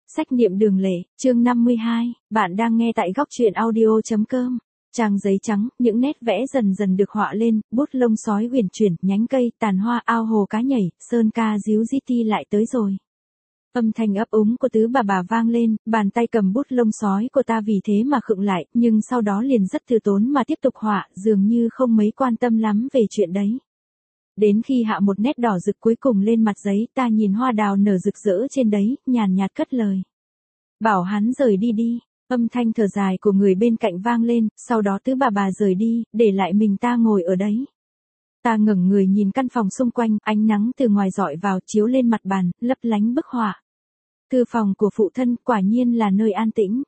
Sách niệm đường lễ, chương 52, bạn đang nghe tại góc truyện audio.com. Trang giấy trắng, những nét vẽ dần dần được họa lên, bút lông sói uyển chuyển, nhánh cây, tàn hoa, ao hồ cá nhảy, sơn ca díu dít ti lại tới rồi. Âm thanh ấp úng của tứ bà vang lên, bàn tay cầm bút lông sói của ta vì thế mà khựng lại, nhưng sau đó liền rất từ tốn mà tiếp tục họa, dường như không mấy quan tâm lắm về chuyện đấy. Đến khi hạ một nét đỏ rực cuối cùng lên mặt giấy, ta nhìn hoa đào nở rực rỡ trên đấy, nhàn nhạt cất lời. Bảo hắn rời đi đi. Âm thanh thở dài của người bên cạnh vang lên, sau đó tứ bà rời đi, để lại mình ta ngồi ở đấy. Ta ngẩng người nhìn căn phòng xung quanh, ánh nắng từ ngoài rọi vào chiếu lên mặt bàn, lấp lánh bức họa. Thư phòng của phụ thân quả nhiên là nơi an tĩnh.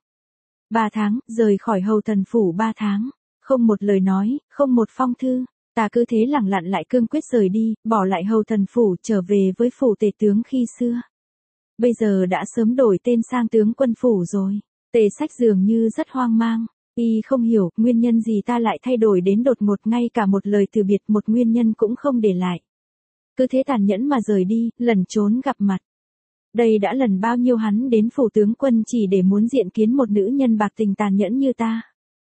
3 tháng, rời khỏi hầu thần phủ 3 tháng. Không một lời nói, không một phong thư. Ta cứ thế lẳng lặng lại cương quyết rời đi, bỏ lại hầu thần phủ trở về với phủ tể tướng khi xưa. Bây giờ đã sớm đổi tên sang tướng quân phủ rồi. Tề Sách dường như rất hoang mang. Y không hiểu nguyên nhân gì ta lại thay đổi đến đột ngột, ngay cả một lời từ biệt, một nguyên nhân cũng không để lại. Cứ thế tàn nhẫn mà rời đi, lẩn trốn gặp mặt. Đây đã lần bao nhiêu hắn đến phủ tướng quân chỉ để muốn diện kiến một nữ nhân bạc tình tàn nhẫn như ta.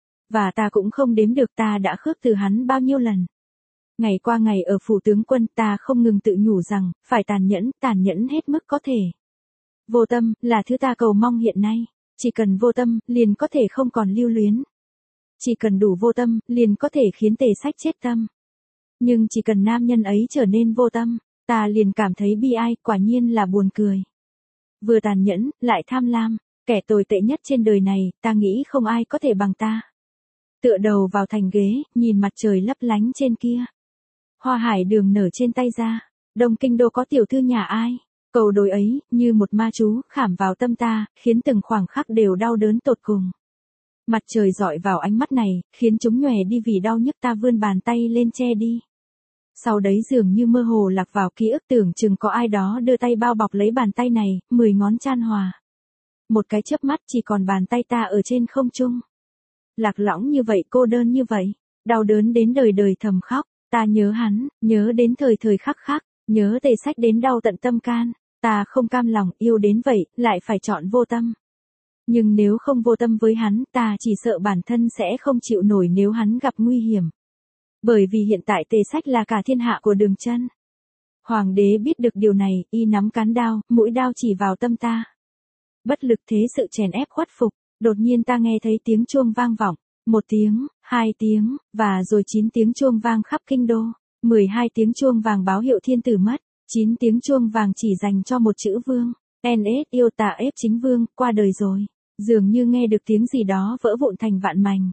Và ta cũng không đếm được ta đã khước từ hắn bao nhiêu lần. Ngày qua ngày ở phủ tướng quân ta không ngừng tự nhủ rằng, phải tàn nhẫn hết mức có thể. Vô tâm, là thứ ta cầu mong hiện nay. Chỉ cần vô tâm, liền có thể không còn lưu luyến. Chỉ cần đủ vô tâm, liền có thể khiến Tề Sách chết tâm. Nhưng chỉ cần nam nhân ấy trở nên vô tâm, ta liền cảm thấy bi ai, quả nhiên là buồn cười. Vừa tàn nhẫn, lại tham lam, kẻ tồi tệ nhất trên đời này, ta nghĩ không ai có thể bằng ta. Tựa đầu vào thành ghế, nhìn mặt trời lấp lánh trên kia. Hoa hải đường nở trên tay ra, Đông Kinh đô có tiểu thư nhà ai? Câu đối ấy, như một ma chú, khảm vào tâm ta, khiến từng khoảng khắc đều đau đớn tột cùng. Mặt trời dọi vào ánh mắt này, khiến chúng nhòe đi vì đau nhức, ta vươn bàn tay lên che đi. Sau đấy dường như mơ hồ lạc vào ký ức, tưởng chừng có ai đó đưa tay bao bọc lấy bàn tay này, 10 ngón chan hòa. Một cái chớp mắt chỉ còn bàn tay ta ở trên không trung. Lạc lõng như vậy, cô đơn như vậy, đau đớn đến đời đời thầm khóc, ta nhớ hắn, nhớ đến thời thời khắc khắc, nhớ Tề Sách đến đau tận tâm can. Ta không cam lòng, yêu đến vậy, lại phải chọn vô tâm. Nhưng nếu không vô tâm với hắn, ta chỉ sợ bản thân sẽ không chịu nổi nếu hắn gặp nguy hiểm. Bởi vì hiện tại Tề Sách là cả thiên hạ của Đường Chân. Hoàng đế biết được điều này, y nắm cán đao, mũi đao chỉ vào tâm ta. Bất lực thế sự chèn ép khuất phục, đột nhiên ta nghe thấy tiếng chuông vang vọng. 1 tiếng, 2 tiếng, và rồi 9 tiếng chuông vang khắp kinh đô. 12 tiếng chuông vàng báo hiệu thiên tử mất. 9 tiếng chuông vàng chỉ dành cho một chữ vương. NS yêu tà ép chính vương, qua đời rồi. Dường như nghe được tiếng gì đó vỡ vụn thành vạn mảnh.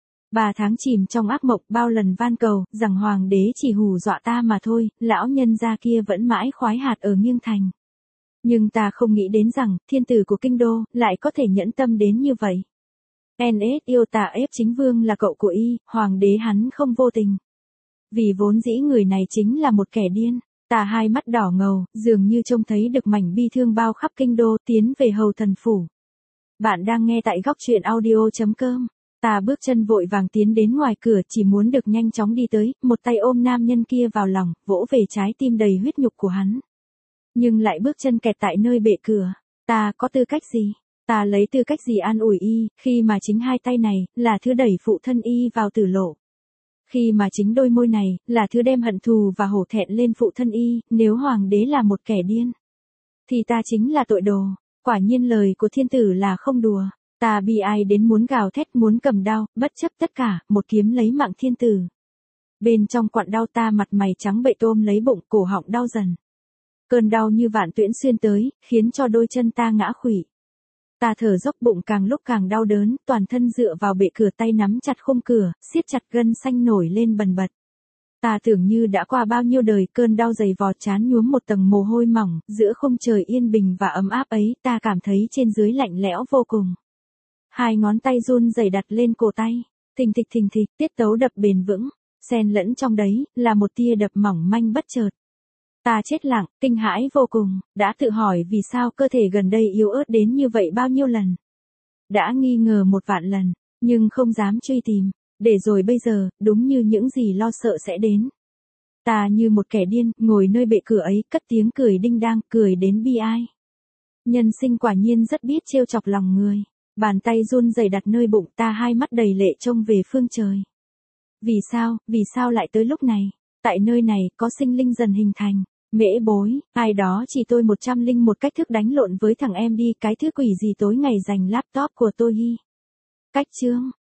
3 tháng chìm trong ác mộng, bao lần van cầu, rằng hoàng đế chỉ hù dọa ta mà thôi, lão nhân gia kia vẫn mãi khoái hạt ở Nghiêng Thành. Nhưng ta không nghĩ đến rằng, thiên tử của kinh đô, lại có thể nhẫn tâm đến như vậy. NS yêu tà ép chính vương là cậu của y, hoàng đế hắn không vô tình. Vì vốn dĩ người này chính là một kẻ điên. Ta hai mắt đỏ ngầu, dường như trông thấy được mảnh bi thương bao khắp kinh đô, tiến về hầu thần phủ. Bạn đang nghe tại góc truyện audio.com. Ta bước chân vội vàng tiến đến ngoài cửa, chỉ muốn được nhanh chóng đi tới, một tay ôm nam nhân kia vào lòng, vỗ về trái tim đầy huyết nhục của hắn. Nhưng lại bước chân kẹt tại nơi bệ cửa. Ta có tư cách gì? Ta lấy tư cách gì an ủi y, khi mà chính hai tay này, là thứ đẩy phụ thân y vào tử lộ. Khi mà chính đôi môi này, là thứ đem hận thù và hổ thẹn lên phụ thân y, nếu hoàng đế là một kẻ điên. Thì ta chính là tội đồ, quả nhiên lời của thiên tử là không đùa. Ta bi ai đến muốn gào thét, muốn cầm đao, bất chấp tất cả, một kiếm lấy mạng thiên tử. Bên trong quặn đau ta mặt mày trắng bệch ôm lấy bụng, cổ họng đau dần. Cơn đau như vạn tuyễn xuyên tới, khiến cho đôi chân ta ngã khuỵu. Ta thở dốc, bụng càng lúc càng đau đớn, toàn thân dựa vào bệ cửa, tay nắm chặt khung cửa, siết chặt gân xanh nổi lên bần bật. Ta tưởng như đã qua bao nhiêu đời, cơn đau dày vò trán nhuốm một tầng mồ hôi mỏng, giữa khung trời yên bình và ấm áp ấy, ta cảm thấy trên dưới lạnh lẽo vô cùng. 2 ngón tay run rẩy đặt lên cổ tay, thình thịch, tiết tấu đập bền vững, xen lẫn trong đấy, là một tia đập mỏng manh bất chợt. Ta chết lặng, kinh hãi vô cùng, đã tự hỏi vì sao cơ thể gần đây yếu ớt đến như vậy bao nhiêu lần. Đã nghi ngờ 1 vạn lần, nhưng không dám truy tìm, để rồi bây giờ, đúng như những gì lo sợ sẽ đến. Ta như một kẻ điên, ngồi nơi bệ cửa ấy, cất tiếng cười đinh đang, cười đến bi ai. Nhân sinh quả nhiên rất biết trêu chọc lòng người. Bàn tay run rẩy đặt nơi bụng ta, hai mắt đầy lệ trông về phương trời. Vì sao lại tới lúc này? Tại nơi này có sinh linh dần hình thành. Mễ bối, ai đó chỉ tôi 101 cách thức đánh lộn với thằng em đi, cái thứ quỷ gì tối ngày giành laptop của tôi hi. Cách chương.